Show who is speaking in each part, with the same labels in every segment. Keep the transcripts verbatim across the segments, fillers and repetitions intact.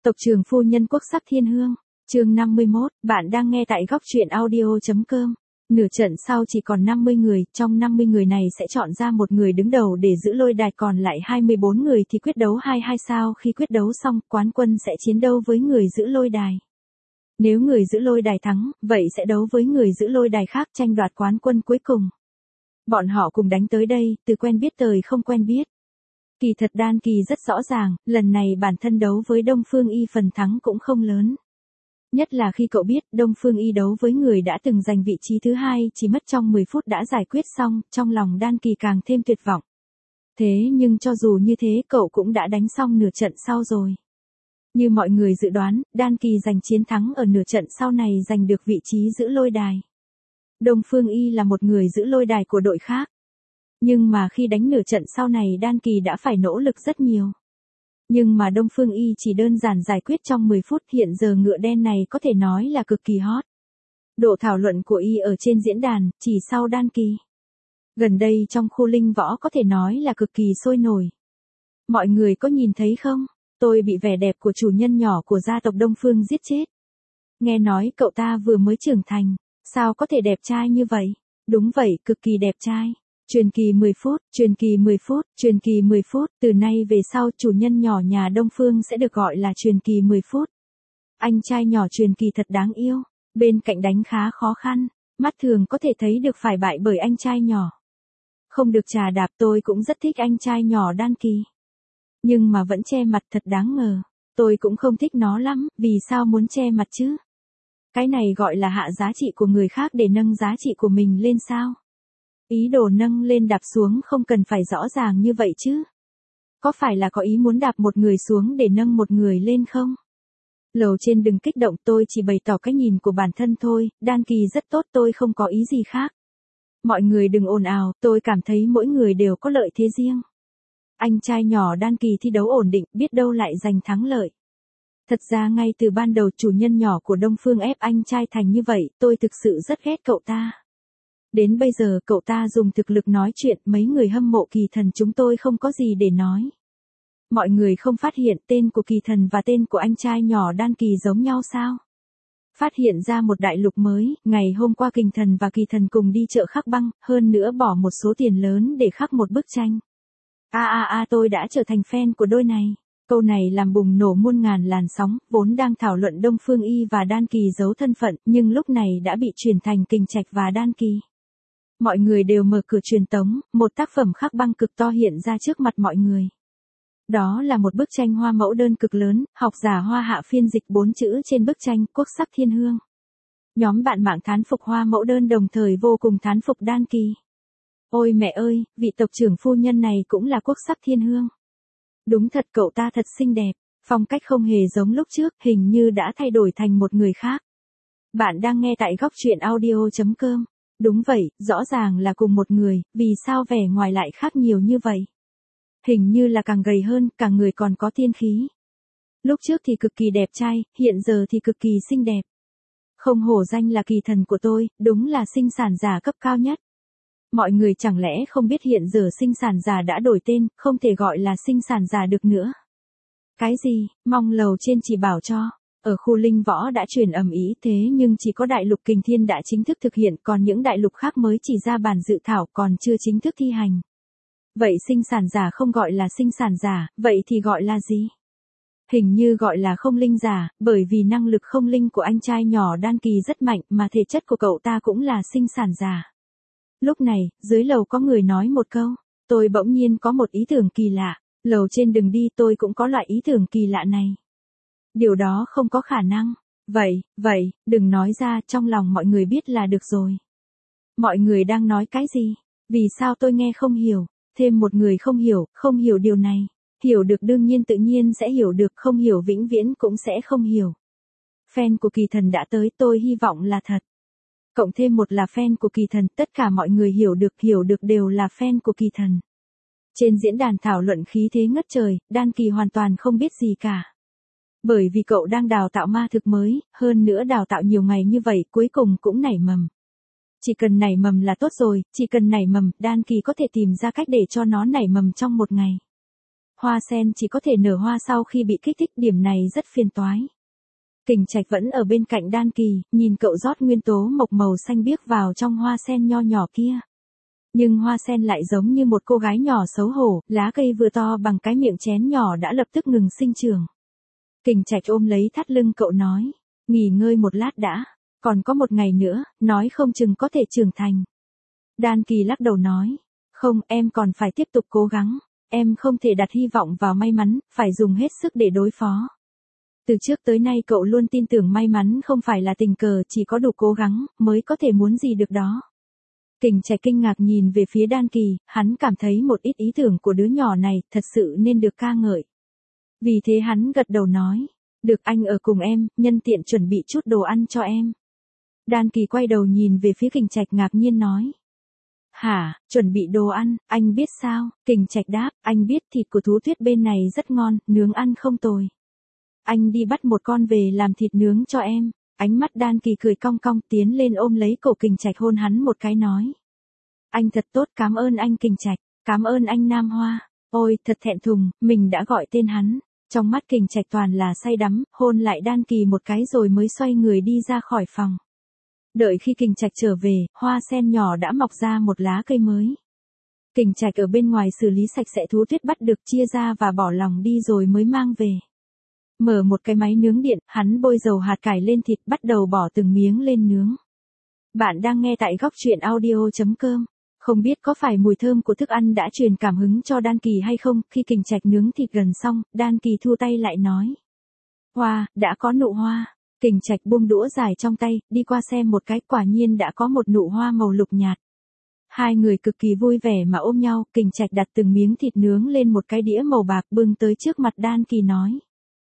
Speaker 1: Tộc trưởng phu nhân quốc sắc thiên hương, chương năm mươi mốt, bạn đang nghe tại góc truyện audio.com. Nửa trận sau chỉ còn năm mươi người, trong năm mươi người này sẽ chọn ra một người đứng đầu để giữ lôi đài, còn lại hai mươi bốn người thì quyết đấu hai hai sao. Khi quyết đấu xong, quán quân sẽ chiến đấu với người giữ lôi đài. Nếu người giữ lôi đài thắng, vậy sẽ đấu với người giữ lôi đài khác tranh đoạt quán quân cuối cùng. Bọn họ cùng đánh tới đây, từ quen biết tới không quen biết. Kỳ thật đan kỳ rất rõ ràng, lần này bản thân đấu với Đông Phương Y phần thắng cũng không lớn. Nhất là khi cậu biết Đông Phương Y đấu với người đã từng giành vị trí thứ hai chỉ mất trong mười phút đã giải quyết xong, trong lòng đan kỳ càng thêm tuyệt vọng. Thế nhưng cho dù như thế cậu cũng đã đánh xong nửa trận sau rồi. Như mọi người dự đoán, đan kỳ giành chiến thắng ở nửa trận sau này giành được vị trí giữ lôi đài. Đông Phương Y là một người giữ lôi đài của đội khác. Nhưng mà khi đánh nửa trận sau này đan kỳ đã phải nỗ lực rất nhiều. Nhưng mà Đông Phương Y chỉ đơn giản giải quyết trong mười phút, hiện giờ ngựa đen này có thể nói là cực kỳ hot. Độ thảo luận của Y ở trên diễn đàn, chỉ sau đan kỳ. Gần đây trong khu linh võ có thể nói là cực kỳ sôi nổi. Mọi người có nhìn thấy không? Tôi bị vẻ đẹp của chủ nhân nhỏ của gia tộc Đông Phương giết chết. Nghe nói cậu ta vừa mới trưởng thành, sao có thể đẹp trai như vậy? Đúng vậy, cực kỳ đẹp trai. Truyền kỳ mười phút, truyền kỳ mười phút, truyền kỳ mười phút, từ nay về sau chủ nhân nhỏ nhà Đông Phương sẽ được gọi là truyền kỳ mười phút. Anh trai nhỏ truyền kỳ thật đáng yêu, bên cạnh đánh khá khó khăn, mắt thường có thể thấy được phải bại bởi anh trai nhỏ. Không được trà đạp, tôi cũng rất thích anh trai nhỏ đan kỳ. Nhưng mà vẫn che mặt thật đáng ngờ, tôi cũng không thích nó lắm, vì sao muốn che mặt chứ? Cái này gọi là hạ giá trị của người khác để nâng giá trị của mình lên sao? Ý đồ nâng lên đạp xuống không cần phải rõ ràng như vậy chứ. Có phải là có ý muốn đạp một người xuống để nâng một người lên không? Lầu trên đừng kích động, tôi chỉ bày tỏ cái nhìn của bản thân thôi, đan kỳ rất tốt, tôi không có ý gì khác. Mọi người đừng ồn ào, tôi cảm thấy mỗi người đều có lợi thế riêng. Anh trai nhỏ đan kỳ thi đấu ổn định, biết đâu lại giành thắng lợi. Thật ra ngay từ ban đầu chủ nhân nhỏ của Đông Phương ép anh trai thành như vậy, tôi thực sự rất ghét cậu ta. Đến bây giờ cậu ta dùng thực lực nói chuyện, mấy người hâm mộ Kỳ Thần chúng tôi không có gì để nói. Mọi người không phát hiện tên của Kỳ Thần và tên của anh trai nhỏ đan kỳ giống nhau sao? Phát hiện ra một đại lục mới, ngày hôm qua Kình Thần và Kỳ Thần cùng đi chợ khắc băng, hơn nữa bỏ một số tiền lớn để khắc một bức tranh. A a a tôi đã trở thành fan của đôi này. Câu này làm bùng nổ muôn ngàn làn sóng, vốn đang thảo luận Đông Phương Y và đan kỳ giấu thân phận, nhưng lúc này đã bị truyền thành Kình Trạch và đan kỳ. Mọi người đều mở cửa truyền tống, một tác phẩm khắc băng cực to hiện ra trước mặt mọi người. Đó là một bức tranh hoa mẫu đơn cực lớn, học giả Hoa Hạ phiên dịch bốn chữ trên bức tranh, quốc sắc thiên hương. Nhóm bạn mạng thán phục hoa mẫu đơn đồng thời vô cùng thán phục đan kỳ. Ôi mẹ ơi, vị tộc trưởng phu nhân này cũng là quốc sắc thiên hương. Đúng thật, cậu ta thật xinh đẹp, phong cách không hề giống lúc trước, hình như đã thay đổi thành một người khác. Bạn đang nghe tại góc truyện audio.com. Đúng vậy, rõ ràng là cùng một người, vì sao vẻ ngoài lại khác nhiều như vậy? Hình như là càng gầy hơn, càng người còn có tiên khí. Lúc trước thì cực kỳ đẹp trai, hiện giờ thì cực kỳ xinh đẹp. Không hổ danh là Kỳ Thần của tôi, đúng là sinh sản giả cấp cao nhất. Mọi người chẳng lẽ không biết hiện giờ sinh sản giả đã đổi tên, không thể gọi là sinh sản giả được nữa. Cái gì, mong lầu trên chỉ bảo cho. Ở khu linh võ đã truyền ầm ĩ, thế nhưng chỉ có đại lục Kình Thiên đã chính thức thực hiện, còn những đại lục khác mới chỉ ra bản dự thảo còn chưa chính thức thi hành. Vậy sinh sản giả không gọi là sinh sản giả, vậy thì gọi là gì? Hình như gọi là không linh giả, bởi vì năng lực không linh của anh trai nhỏ đan kỳ rất mạnh mà thể chất của cậu ta cũng là sinh sản giả. Lúc này, dưới lầu có người nói một câu, tôi bỗng nhiên có một ý tưởng kỳ lạ, lầu trên đừng đi, tôi cũng có loại ý tưởng kỳ lạ này. Điều đó không có khả năng. Vậy, vậy, đừng nói ra, trong lòng mọi người biết là được rồi. Mọi người đang nói cái gì? Vì sao tôi nghe không hiểu? Thêm một người không hiểu, không hiểu điều này. Hiểu được đương nhiên tự nhiên sẽ hiểu được, không hiểu vĩnh viễn cũng sẽ không hiểu. Fan của Kỳ Thần đã tới, tôi hy vọng là thật. Cộng thêm một là fan của Kỳ Thần, tất cả mọi người hiểu được, hiểu được đều là fan của Kỳ Thần. Trên diễn đàn thảo luận khí thế ngất trời, đan kỳ hoàn toàn không biết gì cả. Bởi vì cậu đang đào tạo ma thực mới, hơn nữa đào tạo nhiều ngày như vậy cuối cùng cũng nảy mầm. Chỉ cần nảy mầm là tốt rồi, chỉ cần nảy mầm, đan kỳ có thể tìm ra cách để cho nó nảy mầm trong một ngày. hoa sen chỉ có thể nở hoa sau khi bị kích thích, điểm này rất phiền toái. Kình Trạch vẫn ở bên cạnh Đan Kỳ, nhìn cậu rót nguyên tố mộc màu xanh biếc vào trong hoa sen nho nhỏ kia. Nhưng hoa sen lại giống như một cô gái nhỏ xấu hổ, lá cây vừa to bằng cái miệng chén nhỏ đã lập tức ngừng sinh trưởng. Kình Trạch ôm lấy thắt lưng cậu nói, nghỉ ngơi một lát đã, còn có một ngày nữa, nói không chừng có thể trưởng thành. Đan Kỳ lắc đầu nói, không, em còn phải tiếp tục cố gắng, em không thể đặt hy vọng vào may mắn, phải dùng hết sức để đối phó. Từ trước tới nay cậu luôn tin tưởng may mắn không phải là tình cờ, chỉ có đủ cố gắng, mới có thể muốn gì được đó. Kình Trạch kinh ngạc nhìn về phía Đan Kỳ, hắn cảm thấy một ít ý tưởng của đứa nhỏ này, thật sự nên được ca ngợi. Vì thế hắn gật đầu nói, được, anh ở cùng em, nhân tiện chuẩn bị chút đồ ăn cho em. Đan Kỳ quay đầu nhìn về phía Kình Trạch ngạc nhiên nói. Hả, chuẩn bị đồ ăn, anh biết sao? Kình Trạch đáp, anh biết thịt của thú tuyết bên này rất ngon, nướng ăn không tồi. Anh đi bắt một con về làm thịt nướng cho em. Ánh mắt Đan Kỳ cười cong cong, tiến lên ôm lấy cổ Kình Trạch hôn hắn một cái nói. Anh thật tốt, cảm ơn anh Kình Trạch, cảm ơn anh Nam Hoa. Ôi, thật thẹn thùng, mình đã gọi tên hắn. Trong mắt Kình Trạch toàn là say đắm, hôn lại Đan Kỳ một cái rồi mới xoay người đi ra khỏi phòng. Đợi khi Kình Trạch trở về, hoa sen nhỏ đã mọc ra một lá cây mới. Kình Trạch ở bên ngoài xử lý sạch sẽ thú tuyết bắt được, chia ra và bỏ lòng đi rồi mới mang về. Mở một cái máy nướng điện, hắn bôi dầu hạt cải lên thịt, bắt đầu bỏ từng miếng lên nướng. Bạn đang nghe tại góc truyện audio chấm com. Không biết có phải mùi thơm của thức ăn đã truyền cảm hứng cho Đan Kỳ hay không, khi Kình Trạch nướng thịt gần xong, Đan Kỳ thu tay lại nói. Hoa, đã có nụ hoa. Kình Trạch buông đũa dài trong tay, đi qua xem một cái, quả nhiên đã có một nụ hoa màu lục nhạt. Hai người cực kỳ vui vẻ mà ôm nhau, Kình Trạch đặt từng miếng thịt nướng lên một cái đĩa màu bạc bưng tới trước mặt Đan Kỳ nói.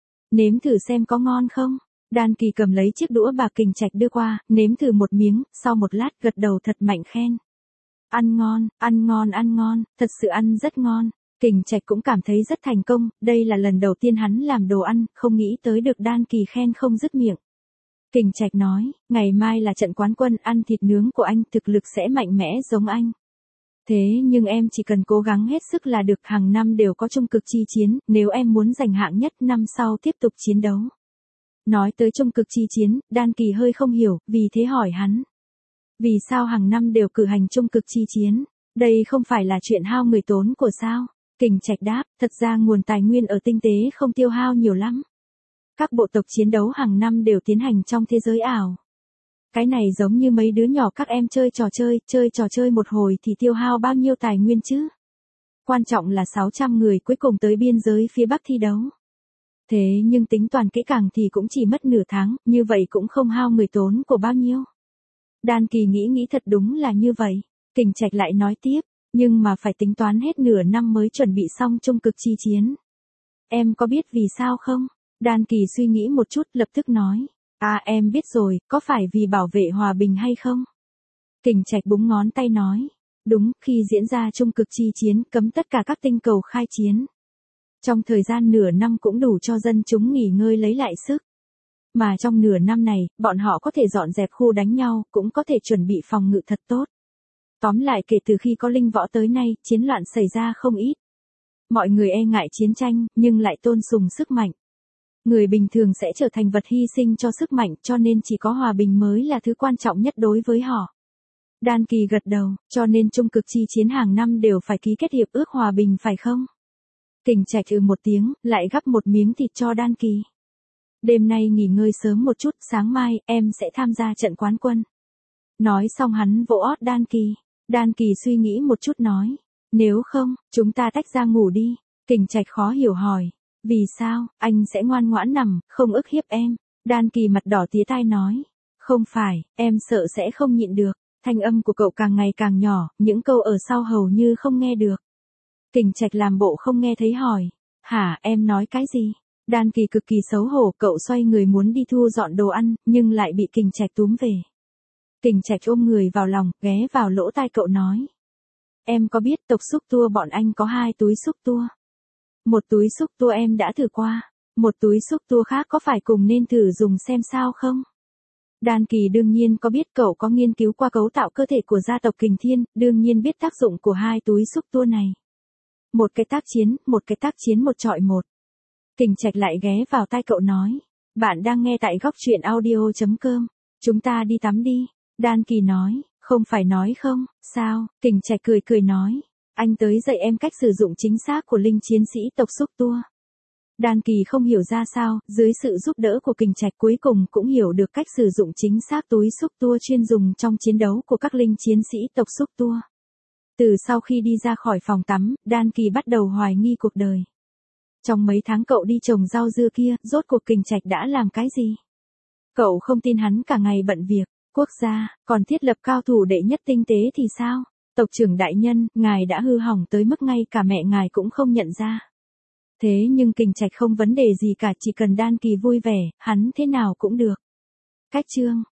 Speaker 1: Nếm thử xem có ngon không? Đan Kỳ cầm lấy chiếc đũa bạc Kình Trạch đưa qua, nếm thử một miếng, sau một lát gật đầu thật mạnh khen. Ăn ngon, ăn ngon ăn ngon, thật sự ăn rất ngon. Kình Trạch cũng cảm thấy rất thành công, đây là lần đầu tiên hắn làm đồ ăn, không nghĩ tới được Đan Kỳ khen không dứt miệng. Kình Trạch nói, ngày mai là trận quán quân, ăn thịt nướng của anh, thực lực sẽ mạnh mẽ giống anh. Thế nhưng em chỉ cần cố gắng hết sức là được, hàng năm đều có trung cực chi chiến, nếu em muốn giành hạng nhất năm sau tiếp tục chiến đấu. Nói tới trung cực chi chiến, Đan Kỳ hơi không hiểu, vì thế hỏi hắn. Vì sao hàng năm đều cử hành trung cực chi chiến? Đây không phải là chuyện hao người tốn của sao? Kình Trạch đáp, thật ra nguồn tài nguyên ở tinh tế không tiêu hao nhiều lắm. Các bộ tộc chiến đấu hàng năm đều tiến hành trong thế giới ảo. Cái này giống như mấy đứa nhỏ các em chơi trò chơi, chơi trò chơi một hồi thì tiêu hao bao nhiêu tài nguyên chứ? Quan trọng là sáu trăm người cuối cùng tới biên giới phía Bắc thi đấu. Thế nhưng tính toàn kỹ càng thì cũng chỉ mất nửa tháng, như vậy cũng không hao người tốn của bao nhiêu. Đan Kỳ nghĩ nghĩ thật đúng là như vậy. Kình Trạch lại nói tiếp, nhưng mà phải tính toán hết nửa năm mới chuẩn bị xong trung cực chi chiến. Em có biết vì sao không? Đan Kỳ suy nghĩ một chút lập tức nói. À em biết rồi, có phải vì bảo vệ hòa bình hay không? Kình Trạch búng ngón tay nói. Đúng, khi diễn ra trung cực chi chiến, cấm tất cả các tinh cầu khai chiến. Trong thời gian nửa năm cũng đủ cho dân chúng nghỉ ngơi lấy lại sức. Mà trong nửa năm này, bọn họ có thể dọn dẹp khu đánh nhau, cũng có thể chuẩn bị phòng ngự thật tốt. Tóm lại kể từ khi có linh võ tới nay, chiến loạn xảy ra không ít. Mọi người e ngại chiến tranh, nhưng lại tôn sùng sức mạnh. Người bình thường sẽ trở thành vật hy sinh cho sức mạnh, cho nên chỉ có hòa bình mới là thứ quan trọng nhất đối với họ. Đan Kỳ gật đầu, cho nên trung cực chi chiến hàng năm đều phải ký kết hiệp ước hòa bình phải không? Kình Trạch ừ một tiếng, lại gắp một miếng thịt cho Đan Kỳ. Đêm nay nghỉ ngơi sớm một chút, sáng mai, em sẽ tham gia trận quán quân. Nói xong hắn vỗ ót Đan Kỳ. Đan Kỳ suy nghĩ một chút nói. Nếu không, chúng ta tách ra ngủ đi. Kình Trạch khó hiểu hỏi. Vì sao, anh sẽ ngoan ngoãn nằm, không ức hiếp em. Đan Kỳ mặt đỏ tía tai nói. Không phải, em sợ sẽ không nhịn được. Thanh âm của cậu càng ngày càng nhỏ, những câu ở sau hầu như không nghe được. Kình Trạch làm bộ không nghe thấy hỏi. Hả, em nói cái gì? Đan Kỳ cực kỳ xấu hổ, cậu xoay người muốn đi thu dọn đồ ăn, nhưng lại bị Kình Trạch túm về. Kình Trạch ôm người vào lòng, ghé vào lỗ tai cậu nói. Em có biết tộc xúc tua bọn anh có hai túi xúc tua? Một túi xúc tua em đã thử qua, một túi xúc tua khác có phải cùng nên thử dùng xem sao không? Đan Kỳ đương nhiên có biết, cậu có nghiên cứu qua cấu tạo cơ thể của gia tộc Kình Thiên, đương nhiên biết tác dụng của hai túi xúc tua này. Một cái tác chiến, một cái tác chiến một trọi một. Kình Trạch lại ghé vào tai cậu nói. Bạn đang nghe tại góc truyện audio.com. Chúng ta đi tắm đi. Đan Kỳ nói. Không phải nói không, sao? Kình Trạch cười cười nói. Anh tới dạy em cách sử dụng chính xác của linh chiến sĩ tộc xúc tua. Đan Kỳ không hiểu ra sao, dưới sự giúp đỡ của Kình Trạch cuối cùng cũng hiểu được cách sử dụng chính xác túi xúc tua chuyên dùng trong chiến đấu của các linh chiến sĩ tộc xúc tua. Từ sau khi đi ra khỏi phòng tắm, Đan Kỳ bắt đầu hoài nghi cuộc đời. Trong mấy tháng cậu đi trồng rau dưa kia, rốt cuộc Kình Trạch đã làm cái gì? Cậu không tin hắn cả ngày bận việc, quốc gia, còn thiết lập cao thủ đệ nhất tinh tế thì sao? Tộc trưởng đại nhân, ngài đã hư hỏng tới mức ngay cả mẹ ngài cũng không nhận ra. Thế nhưng Kình Trạch không vấn đề gì cả, chỉ cần Đan Kỳ vui vẻ, hắn thế nào cũng được. Cách chương